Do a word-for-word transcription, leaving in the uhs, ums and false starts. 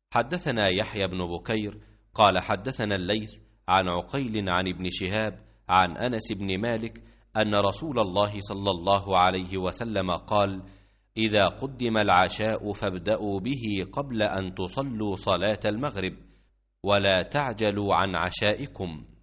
حدثنا يحيى بن بكير قال حدثنا الليث عن عقيل عن ابن شهاب عن أنس بن مالك أن رسول الله صلى الله عليه وسلم قال: إذا قدم العشاء فابدأوا به قبل أن تصلوا صلاة المغرب، ولا تعجلوا عن عشائكم.